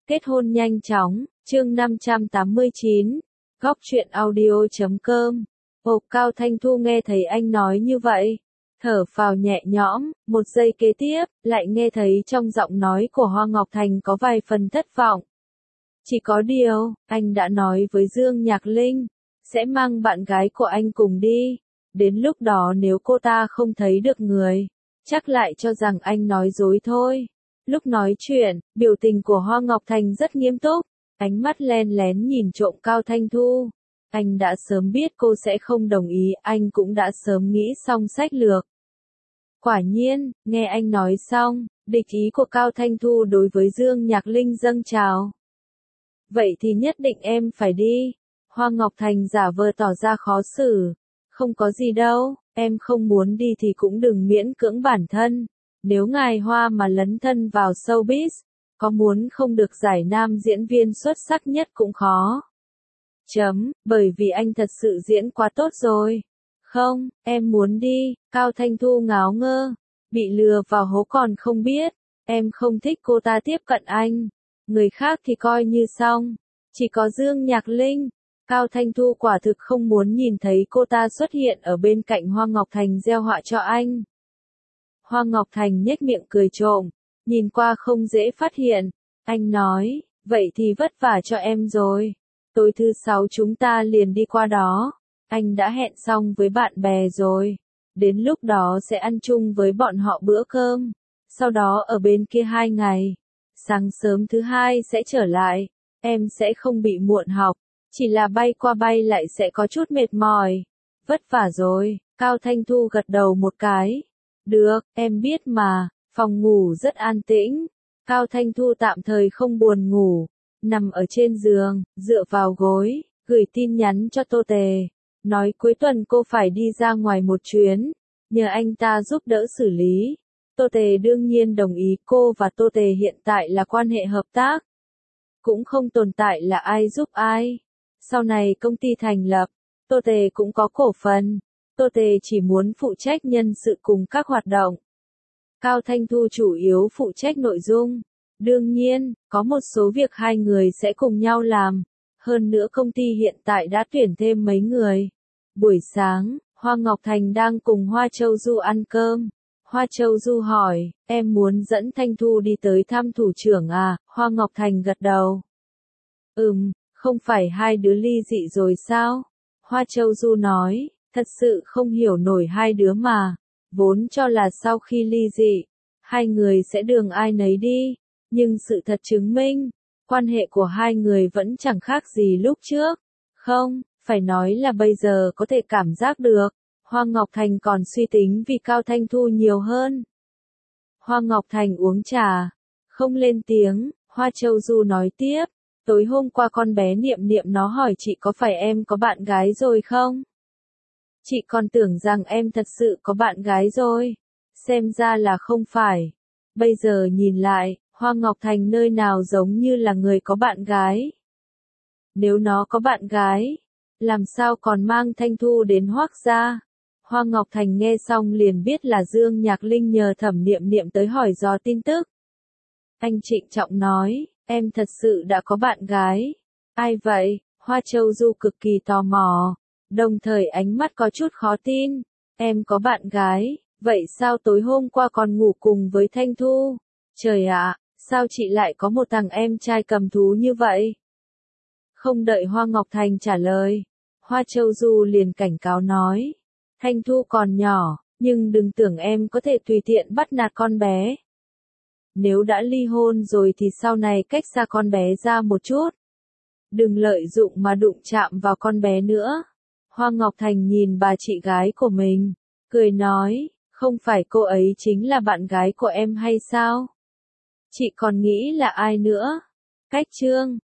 Kết hôn nhanh chóng, chương 589, góc truyện audio.com. Ồ, Cao Thanh Thu nghe thấy anh nói như vậy, thở phào nhẹ nhõm, một giây kế tiếp, lại nghe thấy trong giọng nói của Hoa Ngọc Thành có vài phần thất vọng. Chỉ có điều, anh đã nói với Dương Nhạc Linh, sẽ mang bạn gái của anh cùng đi. Đến lúc đó nếu cô ta không thấy được người, chắc lại cho rằng anh nói dối thôi. Lúc nói chuyện, biểu tình của Hoa Ngọc Thành rất nghiêm túc, ánh mắt len lén nhìn trộm Cao Thanh Thu. Anh đã sớm biết cô sẽ không đồng ý, anh cũng đã sớm nghĩ xong sách lược. Quả nhiên, nghe anh nói xong, địch ý của Cao Thanh Thu đối với Dương Nhạc Linh dâng trào. Vậy thì nhất định em phải đi. Hoa Ngọc Thành giả vờ tỏ ra khó xử. Không có gì đâu, em không muốn đi thì cũng đừng miễn cưỡng bản thân. Nếu ngài Hoa mà lấn thân vào showbiz, có muốn không được giải nam diễn viên xuất sắc nhất cũng khó. Bởi vì anh thật sự diễn quá tốt rồi. Không, em muốn đi. Cao Thanh Thu ngáo ngơ, bị lừa vào hố còn không biết. Em không thích cô ta tiếp cận anh. Người khác thì coi như xong. Chỉ có Dương Nhạc Linh. Cao Thanh Thu quả thực không muốn nhìn thấy cô ta xuất hiện ở bên cạnh Hoa Ngọc Thành gieo họa cho anh. Hoa Ngọc Thành nhếch miệng cười trộm, nhìn qua không dễ phát hiện. Anh nói, vậy thì vất vả cho em rồi. Tối thứ 6 chúng ta liền đi qua đó. Anh đã hẹn xong với bạn bè rồi. Đến lúc đó sẽ ăn chung với bọn họ bữa cơm. Sau đó ở bên kia 2 ngày. Sáng sớm thứ 2 sẽ trở lại. Em sẽ không bị muộn học. Chỉ là bay qua bay lại sẽ có chút mệt mỏi. Vất vả rồi. Cao Thanh Thu gật đầu một cái. Được, em biết mà. Phòng ngủ rất an tĩnh. Cao Thanh Thu tạm thời không buồn ngủ. Nằm ở trên giường, dựa vào gối, gửi tin nhắn cho Tô Tề. Nói cuối tuần cô phải đi ra ngoài một chuyến. Nhờ anh ta giúp đỡ xử lý. Tô Tề đương nhiên đồng ý. Cô và Tô Tề hiện tại là quan hệ hợp tác. Cũng không tồn tại là ai giúp ai. Sau này công ty thành lập, Tô Tề cũng có cổ phần. Tô Tề chỉ muốn phụ trách nhân sự cùng các hoạt động. Cao Thanh Thu chủ yếu phụ trách nội dung. Đương nhiên, có một số việc hai người sẽ cùng nhau làm. Hơn nữa công ty hiện tại đã tuyển thêm mấy người. Buổi sáng, Hoa Ngọc Thành đang cùng Hoa Châu Du ăn cơm. Hoa Châu Du hỏi, em muốn dẫn Thanh Thu đi tới thăm thủ trưởng à? Hoa Ngọc Thành gật đầu. Không phải hai đứa ly dị rồi sao? Hoa Châu Du nói, thật sự không hiểu nổi hai đứa mà. Vốn cho là sau khi ly dị, hai người sẽ đường ai nấy đi. Nhưng sự thật chứng minh, quan hệ của hai người vẫn chẳng khác gì lúc trước. Không, phải nói là bây giờ có thể cảm giác được. Hoa Ngọc Thành còn suy tính vì Cao Thanh Thu nhiều hơn. Hoa Ngọc Thành uống trà, không lên tiếng. Hoa Châu Du nói tiếp. Tối hôm qua con bé Niệm Niệm nó hỏi chị có phải em có bạn gái rồi không? Chị còn tưởng rằng em thật sự có bạn gái rồi. Xem ra là không phải. Bây giờ nhìn lại, Hoa Ngọc Thành nơi nào giống như là người có bạn gái. Nếu nó có bạn gái, làm sao còn mang Thanh Thu đến Hoác gia? Hoa Ngọc Thành nghe xong liền biết là Dương Nhạc Linh nhờ Thẩm Niệm Niệm tới hỏi dò tin tức. Anh trịnh trọng nói, em thật sự đã có bạn gái. Ai vậy? Hoa Châu Du cực kỳ tò mò, đồng thời ánh mắt có chút khó tin. Em có bạn gái, vậy sao tối hôm qua còn ngủ cùng với Thanh Thu? Trời ạ, sao chị lại có một thằng em trai cầm thú như vậy? Không đợi Hoa Ngọc Thành trả lời, Hoa Châu Du liền cảnh cáo nói. Thanh Thu còn nhỏ, nhưng đừng tưởng em có thể tùy tiện bắt nạt con bé. Nếu đã ly hôn rồi thì sau này cách xa con bé ra một chút. Đừng lợi dụng mà đụng chạm vào con bé nữa. Hoa Ngọc Thành nhìn bà chị gái của mình, cười nói, không phải cô ấy chính là bạn gái của em hay sao? Chị còn nghĩ là ai nữa? Cách Trương,